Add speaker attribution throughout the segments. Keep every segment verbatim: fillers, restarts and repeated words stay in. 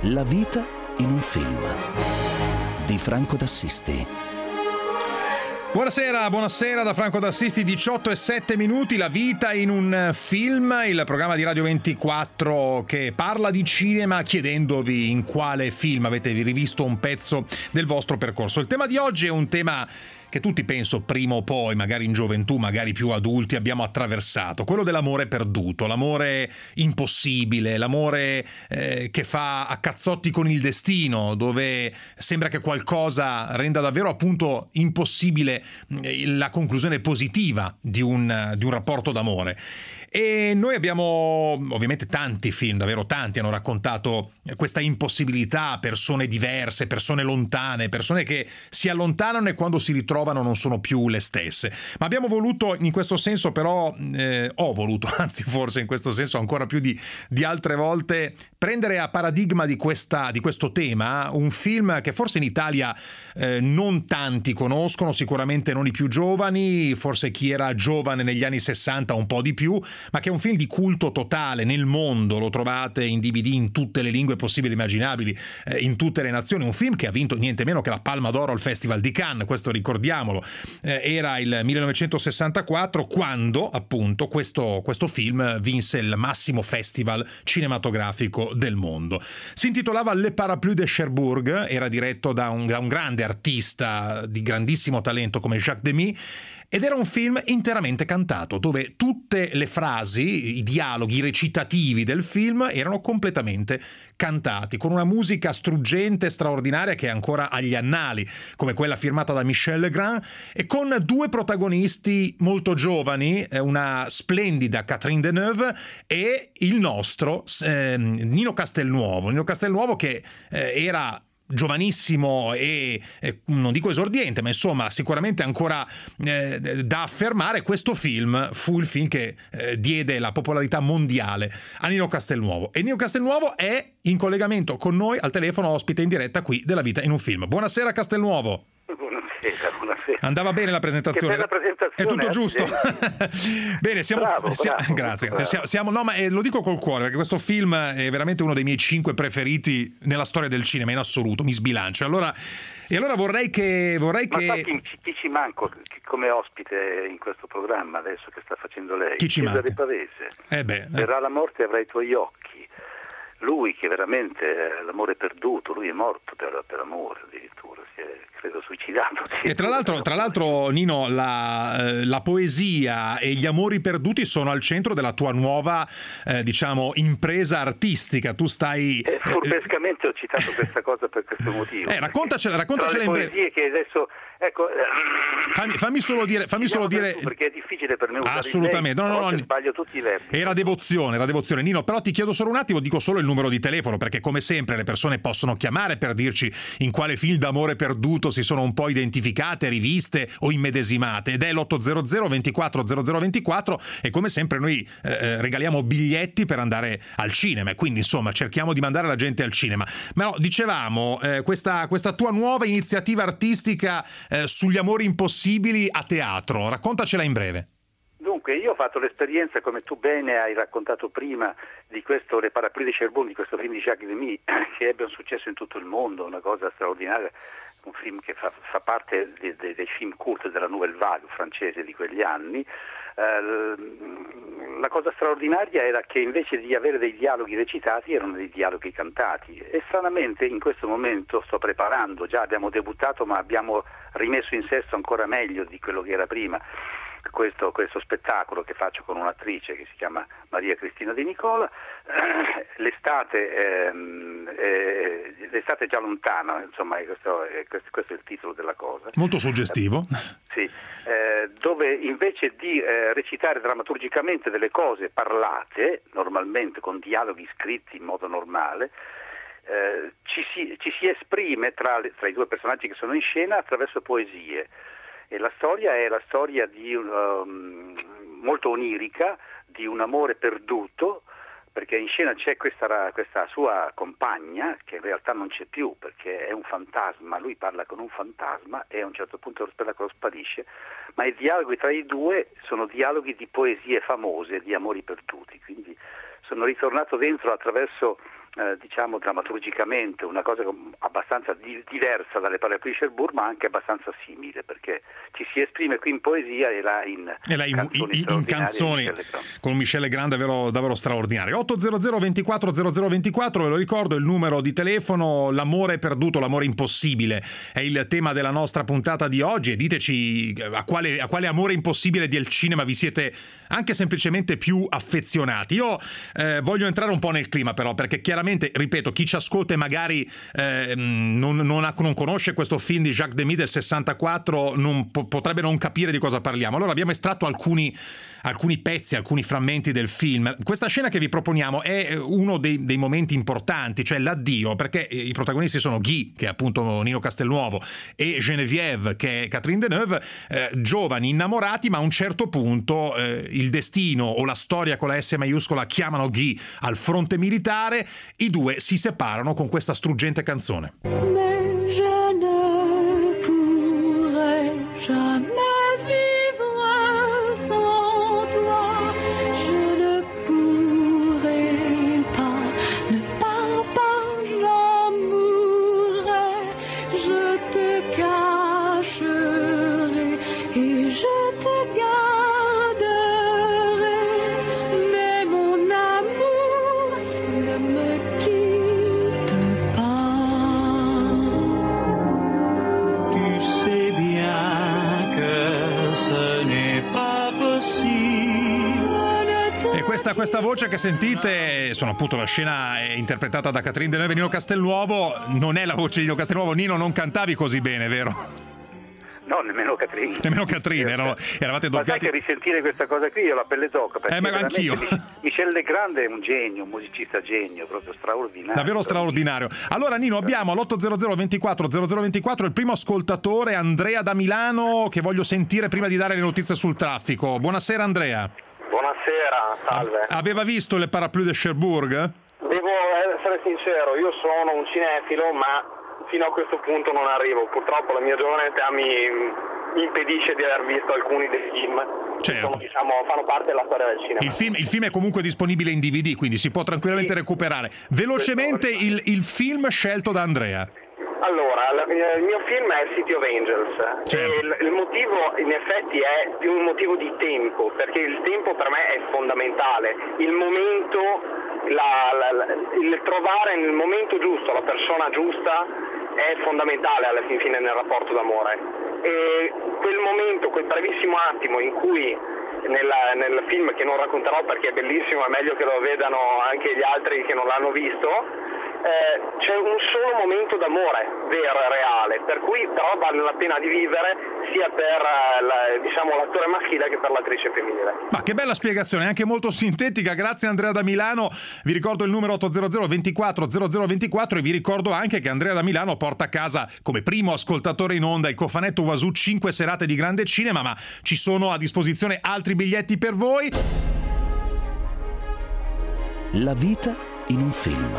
Speaker 1: La vita in un film di Franco D'Assisti.
Speaker 2: Buonasera, buonasera da Franco D'Assisti, diciotto e sette minuti, La vita in un film, il programma di Radio ventiquattro che parla di cinema chiedendovi in quale film avete rivisto un pezzo del vostro percorso. Il tema di oggi è un tema che tutti, penso, prima o poi, magari in gioventù, magari più adulti, abbiamo attraversato, quello dell'amore perduto, l'amore impossibile, l'amore eh, che fa a cazzotti con il destino, dove sembra che qualcosa renda davvero appunto impossibile la conclusione positiva di un, di un rapporto d'amore. E noi abbiamo ovviamente tanti film, davvero tanti, hanno raccontato questa impossibilità, persone diverse, persone lontane, persone che si allontanano e quando si ritrovano non sono più le stesse. Ma abbiamo voluto in questo senso però, eh, ho voluto, anzi forse in questo senso ancora più di, di altre volte, prendere a paradigma di, questa, di questo tema un film che forse in Italia eh, non tanti conoscono, sicuramente non i più giovani, forse chi era giovane negli anni sessanta un po' di più, ma che è un film di culto totale nel mondo, lo trovate in D V D in tutte le lingue possibili e immaginabili, eh, in tutte le nazioni, un film che ha vinto niente meno che la Palma d'Oro al Festival di Cannes, questo ricordiamolo, eh, era il millenovecentosessantaquattro quando appunto questo, questo film vinse il massimo festival cinematografico del mondo. Si intitolava Le Parapluie de Cherbourg, era diretto da un, da un grande artista di grandissimo talento come Jacques Demy, ed era un film interamente cantato, dove tutte le frasi, i dialoghi, i recitativi del film erano completamente cantati, con una musica struggente, straordinaria, che è ancora agli annali, come quella firmata da Michel Legrand, e con due protagonisti molto giovani, una splendida Catherine Deneuve e il nostro eh, Nino Castelnuovo. Nino Castelnuovo che eh, era giovanissimo e eh, non dico esordiente, ma insomma sicuramente ancora eh, da affermare. Questo film fu il film che eh, diede la popolarità mondiale a Nino Castelnuovo, e Nino Castelnuovo è in collegamento con noi al telefono, ospite in diretta qui della Vita in un film. Buonasera Castelnuovo.
Speaker 3: Buonasera, buonasera.
Speaker 2: Andava bene la presentazione?
Speaker 3: Che bella presentazione.
Speaker 2: È tutto giusto. Bene, siamo,
Speaker 3: bravo,
Speaker 2: siamo
Speaker 3: bravo,
Speaker 2: grazie.
Speaker 3: bravo.
Speaker 2: Siamo, siamo, no, ma eh, lo dico col cuore, perché questo film è veramente uno dei miei cinque preferiti nella storia del cinema in assoluto. Mi sbilancio. Allora, e allora vorrei che vorrei
Speaker 3: ma
Speaker 2: che
Speaker 3: sa chi, chi ci manco come ospite in questo programma adesso che sta facendo lei?
Speaker 2: Chi ci
Speaker 3: Cesare
Speaker 2: manca?
Speaker 3: Pavese.
Speaker 2: Eh beh, eh.
Speaker 3: Verrà la morte e avrai i tuoi occhi. Lui che veramente è l'amore perduto, lui è morto per, per amore addirittura, si è credo suicidato.
Speaker 2: E tra l'altro, tra l'altro Nino, la, la poesia e gli amori perduti sono al centro della tua nuova, eh, diciamo, impresa artistica. Tu stai...
Speaker 3: Eh, furbescamente ho citato questa cosa per questo motivo.
Speaker 2: Eh, raccontacela, raccontacela
Speaker 3: tra le
Speaker 2: in breve.
Speaker 3: poesie che adesso... Ecco,
Speaker 2: fammi, fammi solo dire, fammi solo dire
Speaker 3: tu, perché è difficile per me usare
Speaker 2: assolutamente,
Speaker 3: il lei,
Speaker 2: no, no, no,
Speaker 3: sbaglio tutti i verbi.
Speaker 2: Era devozione, era devozione. Nino, però ti chiedo solo un attimo, dico solo il numero di telefono, perché come sempre le persone possono chiamare per dirci in quale film d'amore perduto si sono un po' identificate, riviste o immedesimate, ed è l'ottocento ventiquattro zero zero ventiquattro, e come sempre noi eh, regaliamo biglietti per andare al cinema, e quindi insomma cerchiamo di mandare la gente al cinema. Ma no, dicevamo, eh, questa, questa tua nuova iniziativa artistica eh, sugli amori impossibili a teatro, raccontacela in breve.
Speaker 3: Dunque, io ho fatto l'esperienza, come tu bene hai raccontato prima, di questo Le Parapluie de Cherbourg, di questo film di Jacques Demy, che ebbe un successo in tutto il mondo, una cosa straordinaria, un film che fa, fa parte dei, dei, dei film cult della Nouvelle Vague francese di quegli anni. Eh, la cosa straordinaria era che invece di avere dei dialoghi recitati erano dei dialoghi cantati, e stranamente in questo momento sto preparando, già abbiamo debuttato ma abbiamo rimesso in sesto ancora meglio di quello che era prima questo, questo spettacolo che faccio con un'attrice che si chiama Maria Cristina Di Nicola. L'estate, ehm, eh, l'estate è già lontana, insomma questo è, questo è il titolo della cosa.
Speaker 2: Molto suggestivo.
Speaker 3: Sì, eh, dove invece di eh, recitare drammaturgicamente delle cose parlate, normalmente con dialoghi scritti in modo normale, eh, ci, si, ci si esprime tra, le, tra i due personaggi che sono in scena attraverso poesie. E la storia è la storia di um, molto onirica, di un amore perduto, perché in scena c'è questa, questa sua compagna che in realtà non c'è più perché è un fantasma, lui parla con un fantasma e a un certo punto lo spettacolo sparisce, ma i dialoghi tra i due sono dialoghi di poesie famose, di amori perduti, quindi sono ritornato dentro attraverso eh, diciamo drammaturgicamente una cosa abbastanza di, diversa dalle parapluie di Cherbourg, ma anche abbastanza simile, perché ci si esprime qui in poesia e là in,
Speaker 2: e là in canzoni, in, in canzoni con Michel Legrand davvero, davvero straordinario. Ottocento ventiquattro zero zero ventiquattro, ve lo ricordo, il numero di telefono. L'amore perduto, l'amore impossibile è il tema della nostra puntata di oggi, e diteci a quale, a quale amore impossibile del cinema vi siete anche semplicemente più affezionati. Io eh, voglio entrare un po' nel clima, però, perché chiaramente, ripeto, chi ci ascolta e magari eh, non, non, ha, non conosce questo film di Jacques Demy del sessantaquattro non po- potrebbe non capire di cosa parliamo. Allora abbiamo estratto alcuni alcuni pezzi, alcuni frammenti del film. Questa scena che vi proponiamo è uno dei, dei momenti importanti, cioè l'addio, perché i protagonisti sono Guy, che è appunto Nino Castelnuovo, e Geneviève, che è Catherine Deneuve, eh, giovani, innamorati, ma a un certo punto eh, il destino o la storia con la S maiuscola chiamano Guy al fronte militare. I due si separano con questa struggente canzone.
Speaker 4: Mais je ne pourrai jamais
Speaker 2: Questa, questa voce che sentite, sono appunto la scena è interpretata da Catherine Deneuve e Nino Castelnuovo. Non è la voce di Nino Castelnuovo. Nino, non cantavi così bene, vero?
Speaker 3: No, nemmeno Catherine.
Speaker 2: Nemmeno Catherine, erano, eravate doppiati.
Speaker 3: Ma sai che risentire questa cosa qui io la pelle d'oca, perché
Speaker 2: eh, ma anch'io.
Speaker 3: Michel Legrand è un genio, un musicista genio, proprio straordinario.
Speaker 2: Davvero straordinario. Allora Nino, abbiamo all'ottocento ventiquattro zero zero ventiquattro il primo ascoltatore, Andrea da Milano, che voglio sentire prima di dare le notizie sul traffico. Buonasera Andrea.
Speaker 5: Buonasera, salve.
Speaker 2: Aveva visto le parapluie de Cherbourg?
Speaker 5: Devo essere sincero, io sono un cinefilo, ma fino a questo punto non arrivo. Purtroppo la mia giovane età mi impedisce di aver visto alcuni dei film.
Speaker 2: Certo.
Speaker 5: Sono, diciamo, fanno parte della storia del cinema.
Speaker 2: Il film, il film è comunque disponibile in D V D, quindi si può tranquillamente sì. recuperare. Velocemente il, il film scelto da Andrea.
Speaker 5: Allora, il mio film è City of Angels.
Speaker 2: Certo.
Speaker 5: E il, il motivo in effetti è più un motivo di tempo, perché il tempo per me è fondamentale. Il momento, la, la, la, il trovare nel momento giusto la persona giusta è fondamentale alla fin fine nel rapporto d'amore. E quel momento, quel brevissimo attimo in cui nella, nel film, che non racconterò perché è bellissimo, è meglio che lo vedano anche gli altri che non l'hanno visto, Eh, c'è un solo momento d'amore vero e reale, per cui però vale la pena di vivere sia per la, diciamo, l'attore maschile che per l'attrice femminile.
Speaker 2: Ma che bella spiegazione, anche molto sintetica, grazie Andrea da Milano. Vi ricordo il numero ottocento ventiquattro zero zero ventiquattro e vi ricordo anche che Andrea da Milano porta a casa come primo ascoltatore in onda il cofanetto Oiseau cinque serate di grande cinema, ma ci sono a disposizione altri biglietti per voi.
Speaker 1: La vita in un film.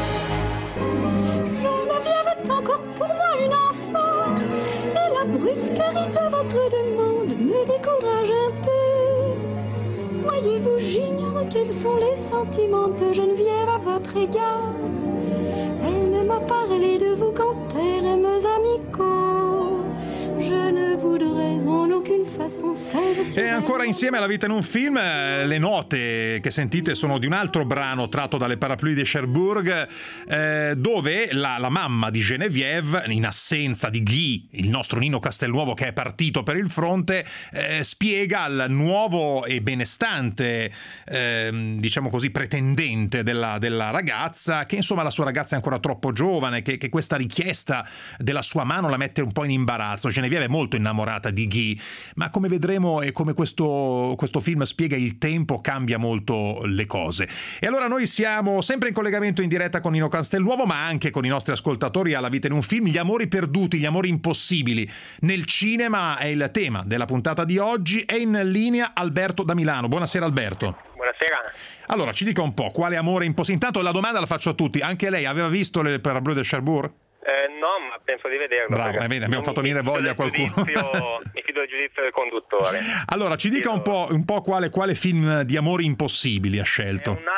Speaker 4: Encore pour moi une enfant, et la brusquerie de votre demande me décourage un peu. Voyez-vous, j'ignore quels sont les sentiments de Geneviève à votre égard. Elle ne m'a parlé de vous qu'en termes amicaux. Je ne voudrais en aucune façon faire sur
Speaker 2: E ancora insieme alla vita in un film, le note che sentite sono di un altro brano tratto dalle parapluie de Cherbourg, eh, dove la, la mamma di Geneviève, in assenza di Guy, il nostro Nino Castelnuovo che è partito per il fronte, eh, spiega al nuovo e benestante, eh, diciamo così, pretendente della, della ragazza che insomma la sua ragazza è ancora troppo giovane, che, che questa richiesta della sua mano la mette un po' in imbarazzo. Geneviève è molto innamorata di Guy, ma come vedremo e come questo, questo film spiega, il tempo cambia molto le cose. E allora noi siamo sempre in collegamento in diretta con Nino Castelnuovo, ma anche con i nostri ascoltatori alla vita in un film. Gli amori perduti, gli amori impossibili nel cinema è il tema della puntata di oggi. È in linea Alberto da Milano. Buonasera Alberto.
Speaker 5: Buonasera.
Speaker 2: Allora ci dica un po', quale amore impossibile? Intanto la domanda la faccio a tutti, anche lei aveva visto le parapluie de Cherbourg?
Speaker 5: Eh, no, ma penso di vederlo.
Speaker 2: Bravo, eh, abbiamo fatto venire voglia a qualcuno.
Speaker 5: Giudizio, mi fido del giudizio del conduttore.
Speaker 2: Allora, ci dica un po', un po' quale, quale film di amori impossibili ha scelto.
Speaker 5: È un altro francese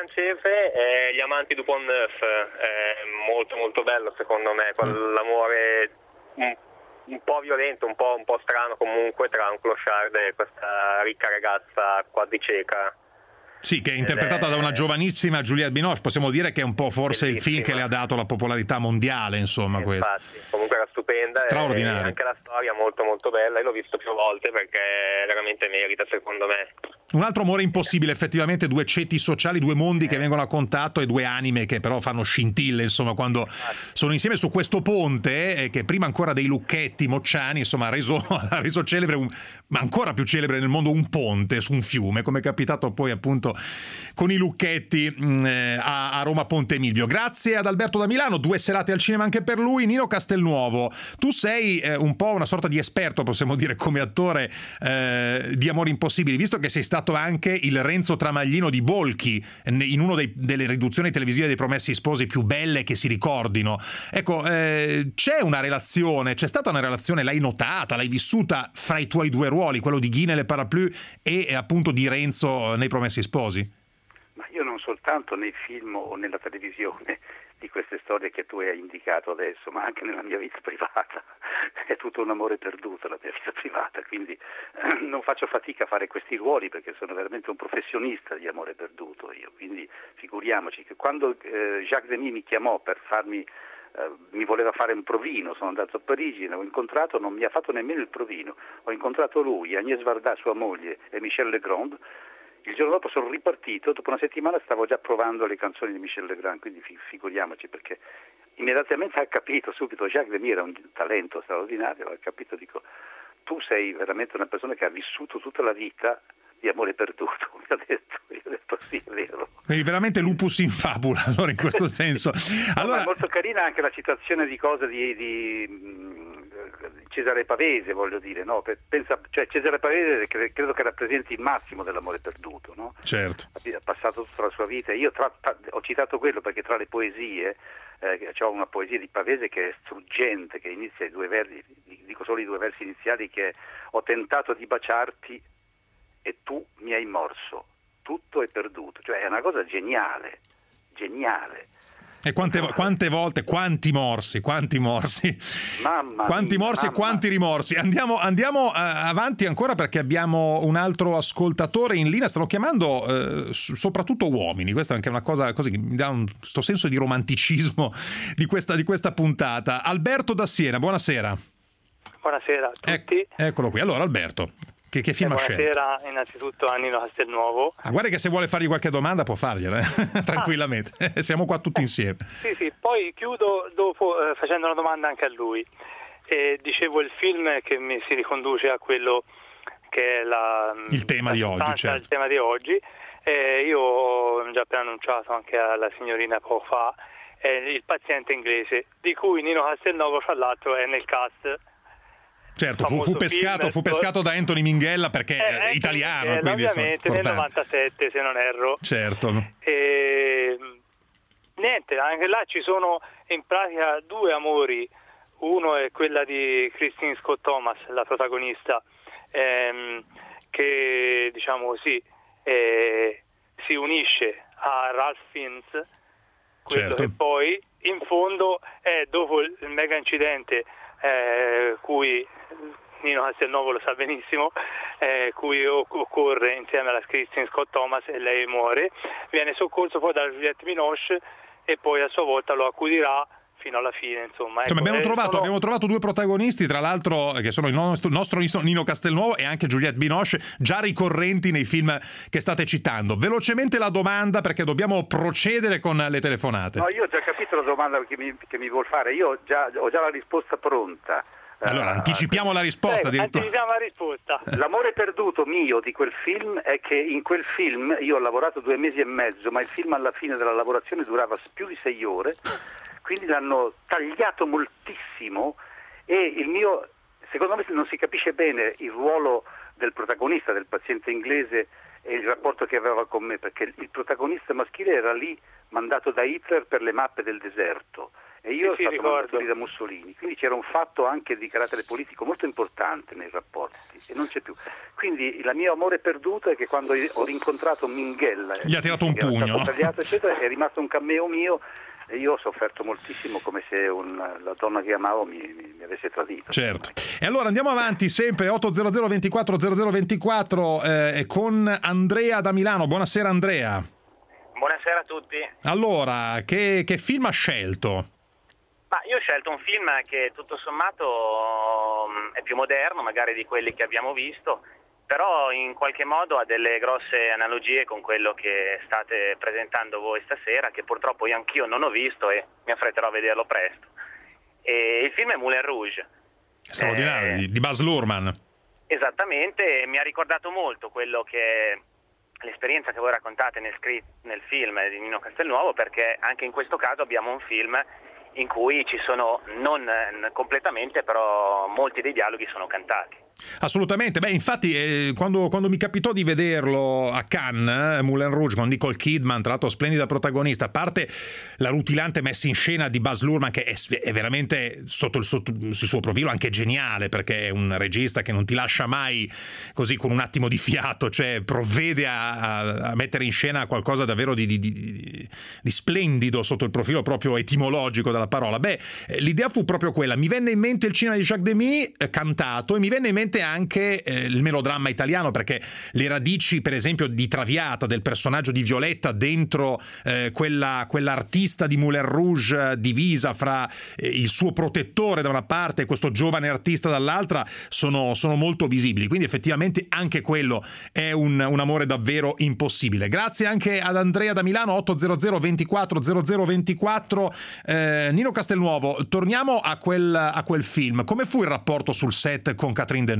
Speaker 6: francese è Gli amanti du Pont Neuf, è molto molto bello secondo me, quell'amore un, un po' violento, un po', un po' strano comunque tra un clochard e questa ricca ragazza quasi cieca.
Speaker 2: Sì, che è interpretata
Speaker 6: è...
Speaker 2: da una giovanissima Juliette Binoche, possiamo dire che è un po' forse
Speaker 6: Bellissima.
Speaker 2: il film che le ha dato la popolarità mondiale, insomma, questo.
Speaker 6: Infatti, comunque era stupenda,
Speaker 2: straordinaria.
Speaker 6: E anche la storia molto molto bella, e l'ho visto più volte perché veramente merita secondo me.
Speaker 2: Un altro amore impossibile, effettivamente, due ceti sociali, due mondi che vengono a contatto e due anime che però fanno scintille, insomma, quando sono insieme su questo ponte, eh, che prima ancora dei Lucchetti Mocciani, insomma, ha reso, ha reso celebre, un, ma ancora più celebre nel mondo, un ponte su un fiume, come è capitato poi appunto con i Lucchetti mh, eh, a, a Roma Ponte Milvio. Grazie ad Alberto da Milano, due serate al cinema anche per lui. Nino Castelnuovo, tu sei eh, un po' una sorta di esperto, possiamo dire, come attore eh, di Amori Impossibili, visto che sei stato anche il Renzo Tramaglino di Bolchi in una delle riduzioni televisive dei Promessi Sposi più belle che si ricordino. Ecco, eh, c'è una relazione, c'è stata una relazione, l'hai notata, l'hai vissuta fra i tuoi due ruoli, quello di Guy nelle Parapluie e appunto di Renzo nei Promessi Sposi?
Speaker 3: Ma io non soltanto nei film o nella televisione di queste storie che tu hai indicato adesso, ma anche nella mia vita privata. È tutto un amore perduto la mia vita privata, quindi eh, non faccio fatica a fare questi ruoli perché sono veramente un professionista di amore perduto io, quindi figuriamoci che quando eh, Jacques Demy mi chiamò per farmi, eh, mi voleva fare un provino, sono andato a Parigi, l'ho incontrato, non mi ha fatto nemmeno il provino, ho incontrato lui, Agnès Varda, sua moglie, e Michel Legrand. Il giorno dopo sono ripartito, dopo una settimana stavo già provando le canzoni di Michel Legrand, quindi figuriamoci, perché immediatamente ha capito subito, Jacques Demy era un talento straordinario, ha capito, dico, tu sei veramente una persona che ha vissuto tutta la vita di amore perduto, mi ha detto, io ho detto sì, è vero.
Speaker 2: Quindi veramente lupus in fabula, allora, in questo senso. Allora...
Speaker 3: No, è molto carina anche la citazione di cose di... di Cesare Pavese, voglio dire, no? Pensa, cioè Cesare Pavese credo che rappresenti il massimo dell'amore perduto, no?
Speaker 2: Certo.
Speaker 3: Ha passato tutta la sua vita. Io tra, tra, ho citato quello perché tra le poesie eh, c'è una poesia di Pavese che è struggente, che inizia i due versi, dico solo i due versi iniziali, che è: ho tentato di baciarti e tu mi hai morso, tutto è perduto. Cioè è una cosa geniale, geniale.
Speaker 2: E quante, quante volte, quanti morsi, quanti morsi,
Speaker 3: mamma
Speaker 2: quanti
Speaker 3: mia,
Speaker 2: morsi
Speaker 3: mamma.
Speaker 2: e quanti rimorsi. Andiamo, andiamo uh, avanti ancora perché abbiamo un altro ascoltatore in linea, stanno chiamando uh, soprattutto uomini, questa è anche una cosa così che mi dà un, questo senso di romanticismo di questa, di questa puntata. Alberto da Siena, buonasera.
Speaker 7: Buonasera a tutti.
Speaker 2: Ec- eccolo qui, allora Alberto. Che, che film ha scelto?
Speaker 7: Buonasera innanzitutto a Nino Castelnuovo.
Speaker 2: Ah, guarda che se vuole fargli qualche domanda può fargliela, eh? Tranquillamente. Ah. Siamo qua tutti insieme.
Speaker 7: Sì, sì, poi chiudo dopo eh, facendo una domanda anche a lui. Eh, dicevo il film che mi si riconduce a quello che è la,
Speaker 2: il tema
Speaker 7: la
Speaker 2: di oggi, certo.
Speaker 7: Il tema di oggi. Eh, io ho già appena annunciato anche alla signorina poco fa, è Il paziente inglese, di cui Nino Castelnuovo fra l'altro è nel cast.
Speaker 2: Certo, fu, fu, pescato,
Speaker 7: film,
Speaker 2: fu pescato da Anthony Minghella perché
Speaker 7: eh,
Speaker 2: è italiano,
Speaker 7: Minghella,
Speaker 2: quindi
Speaker 7: ovviamente nel novantasette se non erro.
Speaker 2: Certo.
Speaker 7: E, niente, anche là ci sono in pratica due amori. Uno è quella di Christine Scott Thomas, la protagonista, ehm, che diciamo così eh, si unisce a Ralph Fiennes, quello
Speaker 2: certo.
Speaker 7: che poi in fondo è dopo il mega incidente eh, cui Nino Castelnuovo lo sa benissimo, eh, cui occorre insieme alla Christine Scott Thomas e lei muore, viene soccorso poi da Juliette Binoche e poi a sua volta lo accudirà fino alla fine, insomma. Ecco,
Speaker 2: Insomma, abbiamo, trovato,
Speaker 7: sono...
Speaker 2: abbiamo trovato due protagonisti, tra l'altro, che sono il nostro, nostro Nino Castelnuovo e anche Juliette Binoche, già ricorrenti nei film che state citando. Velocemente la domanda, perché dobbiamo procedere con le telefonate.
Speaker 3: No, io ho già capito la domanda che mi, che mi vuol fare, io ho già, ho già la risposta pronta.
Speaker 2: Allora, anticipiamo la risposta.
Speaker 7: Eh, anticipiamo la risposta.
Speaker 3: L'amore perduto mio di quel film è che in quel film io ho lavorato due mesi e mezzo, ma il film alla fine della lavorazione durava più di sei ore, quindi l'hanno tagliato moltissimo e il mio, secondo me non si capisce bene il ruolo del protagonista, del paziente inglese, e il rapporto che aveva con me, perché il protagonista maschile era lì mandato da Hitler per le mappe del deserto e io
Speaker 7: sì,
Speaker 3: sono
Speaker 7: sì,
Speaker 3: stato mandato lì da Mussolini, quindi c'era un fatto anche di carattere politico molto importante nei rapporti e non c'è più. Quindi il mio amore perduto è che quando ho rincontrato Minghella,
Speaker 2: gli ha tirato un
Speaker 3: che era
Speaker 2: pugno,
Speaker 3: stato
Speaker 2: no?
Speaker 3: tagliato, eccetera, è rimasto un cameo mio. E io ho sofferto moltissimo, come se un, la donna che amavo mi, mi, mi avesse tradito.
Speaker 2: Certo. E allora andiamo avanti sempre otto zero zero ventiquattro zero zero ventiquattro eh, con Andrea da Milano. Buonasera Andrea.
Speaker 8: Buonasera a tutti.
Speaker 2: Allora, che, che film ha scelto?
Speaker 8: Ma io ho scelto un film che tutto sommato è più moderno magari di quelli che abbiamo visto, però in qualche modo ha delle grosse analogie con quello che state presentando voi stasera, che purtroppo io anch'io non ho visto e mi affretterò a vederlo presto. E il film è Moulin Rouge.
Speaker 2: Straordinario,
Speaker 8: eh,
Speaker 2: di, di Baz Luhrmann.
Speaker 8: Esattamente, mi ha ricordato molto quello che l'esperienza che voi raccontate nel, script, nel film di Nino Castelnuovo, perché anche in questo caso abbiamo un film in cui ci sono, non completamente, però molti dei dialoghi sono cantati.
Speaker 2: Assolutamente, beh infatti eh, quando, quando mi capitò di vederlo a Cannes, eh, Moulin Rouge con Nicole Kidman, tra l'altro splendida protagonista, a parte la rutilante messa in scena di Baz Luhrmann che è, è veramente sotto il, sotto il suo profilo anche geniale, perché è un regista che non ti lascia mai così con un attimo di fiato, cioè provvede a, a, a mettere in scena qualcosa davvero di, di, di, di splendido sotto il profilo proprio etimologico della parola. Beh, l'idea fu proprio quella, mi venne in mente il cinema di Jacques Demy eh, cantato, e mi venne in mente anche eh, il melodramma italiano, perché le radici per esempio di Traviata, del personaggio di Violetta dentro eh, quella quell'artista di Moulin Rouge eh, divisa fra eh, il suo protettore da una parte e questo giovane artista dall'altra, sono, sono molto visibili, quindi effettivamente anche quello è un, un amore davvero impossibile. Grazie anche ad Andrea da Milano, otto zero zero ventiquattro zero zero ventiquattro. eh, Nino Castelnuovo, torniamo a quel, a quel film. Come fu il rapporto sul set con Catherine Deneuve?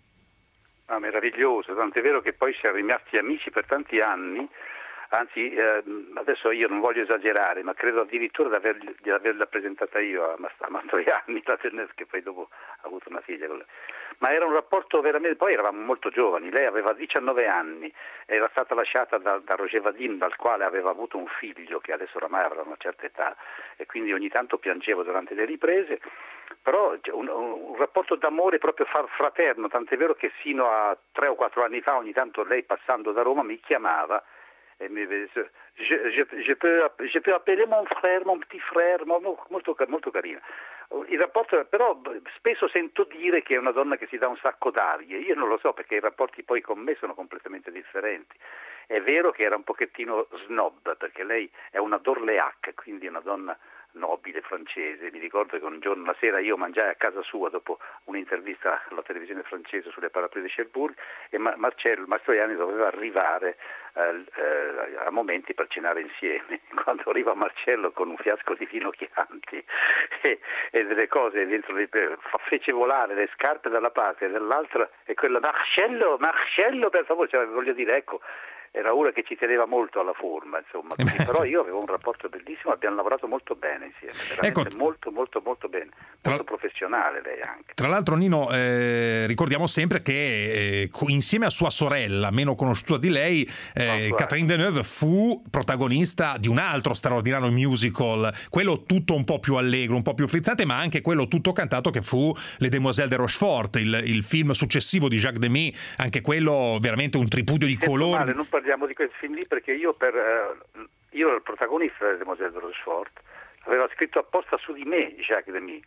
Speaker 3: Ah, meraviglioso, tant'è vero che poi siamo rimasti amici per tanti anni, anzi eh, adesso io non voglio esagerare, ma credo addirittura di, aver, di averla presentata io a, a Mastroianni, la Deneuve, che poi dopo ha avuto una figlia con lei. Ma era un rapporto veramente, poi eravamo molto giovani, lei aveva diciannove anni, era stata lasciata da, da Roger Vadim, dal quale aveva avuto un figlio che adesso oramai avrà una certa età, e quindi ogni tanto piangevo durante le riprese, però un, un rapporto d'amore proprio fraterno, tant'è vero che sino a tre o quattro anni fa ogni tanto lei, passando da Roma, mi chiamava e mi je, je, je, peux, je peux appeler mon frère, mon petit frère, molto, molto, molto carina. Il rapporto, però spesso sento dire che è una donna che si dà un sacco d'arie, io non lo so, perché i rapporti poi con me sono completamente differenti. È vero che era un pochettino snob, perché lei è una d'Orléac, quindi è una donna nobile francese. Mi ricordo che un giorno, una sera, io mangiai a casa sua dopo un'intervista alla televisione francese sulle Parapluie di Cherbourg, e Marcello Mastroianni doveva arrivare eh, eh, a momenti per cenare insieme. Quando arriva Marcello con un fiasco di vino Chianti e, e delle cose dentro, fece volare le scarpe da una parte e dall'altra, e quella Marcello, Marcello per favore, cioè, voglio dire, ecco, era una che ci teneva molto alla forma, insomma, quindi, però io avevo un rapporto bellissimo, abbiamo lavorato molto bene insieme, veramente ecco, molto molto molto bene, molto tra, professionale lei anche.
Speaker 2: Tra l'altro Nino, eh, ricordiamo sempre che eh, insieme a sua sorella, meno conosciuta di lei, eh, no, Catherine Deneuve fu protagonista di un altro straordinario musical, quello tutto un po' più allegro, un po' più frizzante, ma anche quello tutto cantato che fu Les Demoiselles de Rochefort, il, il film successivo di Jacques Demy, anche quello veramente un tripudio di colori.
Speaker 3: Male, non parliamo di quel film lì perché io per uh, io ero il protagonista di Demoiselles de Rochefort, aveva scritto apposta su di me Jacques Demy.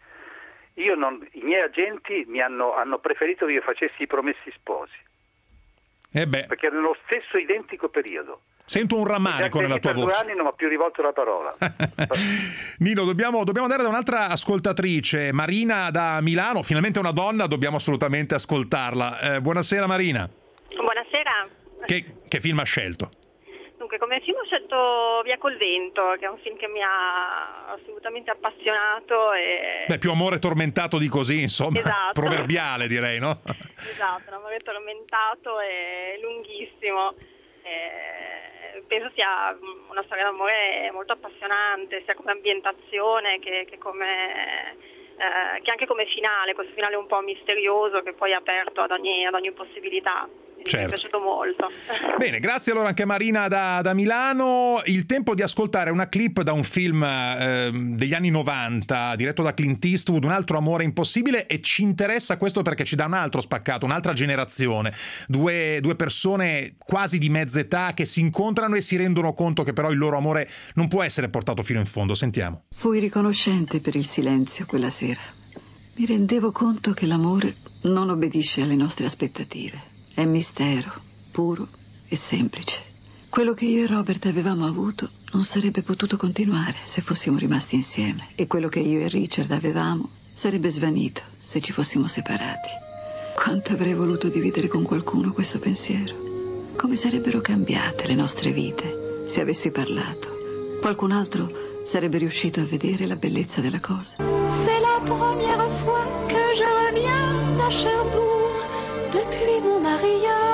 Speaker 3: Io non, i miei agenti mi hanno, hanno preferito che io facessi I Promessi Sposi,
Speaker 2: eh beh.
Speaker 3: perché erano nello stesso identico periodo.
Speaker 2: Sento un rammarico nella tua voce.
Speaker 3: Per due anni non ho più rivolto la parola.
Speaker 2: Nino, dobbiamo, dobbiamo andare da un'altra ascoltatrice, Marina da Milano, finalmente una donna, dobbiamo assolutamente ascoltarla. Eh, buonasera Marina.
Speaker 9: Buonasera.
Speaker 2: Che, che film ha scelto?
Speaker 9: Dunque, come film ho scelto Via col vento, che è un film che mi ha assolutamente appassionato. E... Beh,
Speaker 2: più amore tormentato di così, insomma, esatto. Proverbiale direi, no?
Speaker 9: Esatto, un amore tormentato e lunghissimo. E penso sia una storia d'amore molto appassionante, sia come ambientazione che, che come... Eh, che anche come finale, questo finale un po' misterioso che poi è aperto ad ogni, ad ogni possibilità.
Speaker 2: certo.
Speaker 9: Mi è piaciuto molto.
Speaker 2: Bene, grazie allora anche Marina da, da Milano. Il tempo di ascoltare una clip da un film eh, degli anni novanta diretto da Clint Eastwood, Un altro amore impossibile, e ci interessa questo perché ci dà un altro spaccato, un'altra generazione, due, due persone quasi di mezza età che si incontrano e si rendono conto che però il loro amore non può essere portato fino in fondo. Sentiamo.
Speaker 10: Fui riconoscente per il silenzio quella sera. Mi rendevo conto che l'amore non obbedisce alle nostre aspettative. È mistero, puro e semplice. Quello che io e Robert avevamo avuto non sarebbe potuto continuare se fossimo rimasti insieme. E quello che io e Richard avevamo sarebbe svanito se ci fossimo separati. Quanto avrei voluto dividere con qualcuno questo pensiero. Come sarebbero cambiate le nostre vite se avessi parlato. Qualcun altro sarebbe riuscito a vedere la bellezza della cosa.
Speaker 4: C'est la première fois que je reviens à Cherbourg depuis mon mariage.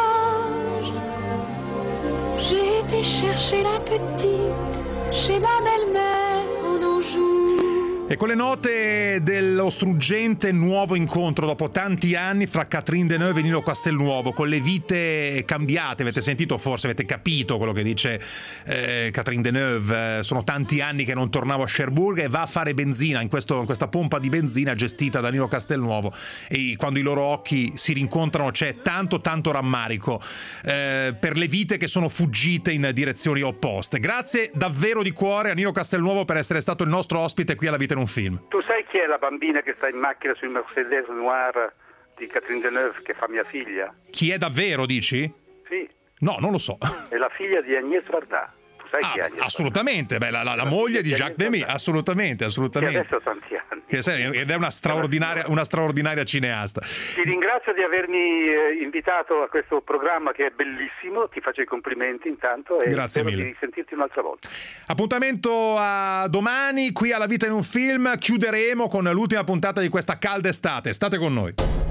Speaker 4: J'ai été chercher la petite chez ma belle-mère en Anjou.
Speaker 2: E con le note dello struggente nuovo incontro dopo tanti anni fra Catherine Deneuve e Nino Castelnuovo, con le vite cambiate, avete sentito, forse avete capito quello che dice eh, Catherine Deneuve, eh, sono tanti anni che non tornavo a Cherbourg, e va a fare benzina in, questo, in questa pompa di benzina gestita da Nino Castelnuovo, e quando i loro occhi si rincontrano c'è tanto tanto rammarico eh, per le vite che sono fuggite in direzioni opposte. Grazie davvero di cuore a Nino Castelnuovo per essere stato il nostro ospite qui alla Vita in un film.
Speaker 3: Tu sai chi è la bambina che sta in macchina sul Mercedes Noir di Catherine Deneuve che fa mia figlia?
Speaker 2: Chi è davvero, dici?
Speaker 3: Sì.
Speaker 2: No, non lo so.
Speaker 3: È la figlia di Agnès Varda. Tu sai
Speaker 2: ah,
Speaker 3: chi è Agnès
Speaker 2: assolutamente, beh, la, la, la moglie di Jacques Demy, assolutamente, assolutamente.
Speaker 3: Che adesso ha tanti anni.
Speaker 2: Che sei, ed è una straordinaria, una straordinaria cineasta.
Speaker 3: Ti ringrazio di avermi eh, invitato a questo programma che è bellissimo, ti faccio i complimenti intanto e
Speaker 2: grazie
Speaker 3: spero
Speaker 2: mille.
Speaker 3: di risentirti un'altra volta.
Speaker 2: Appuntamento a domani qui alla Vita in un film, chiuderemo con l'ultima puntata di questa calda estate, state con noi.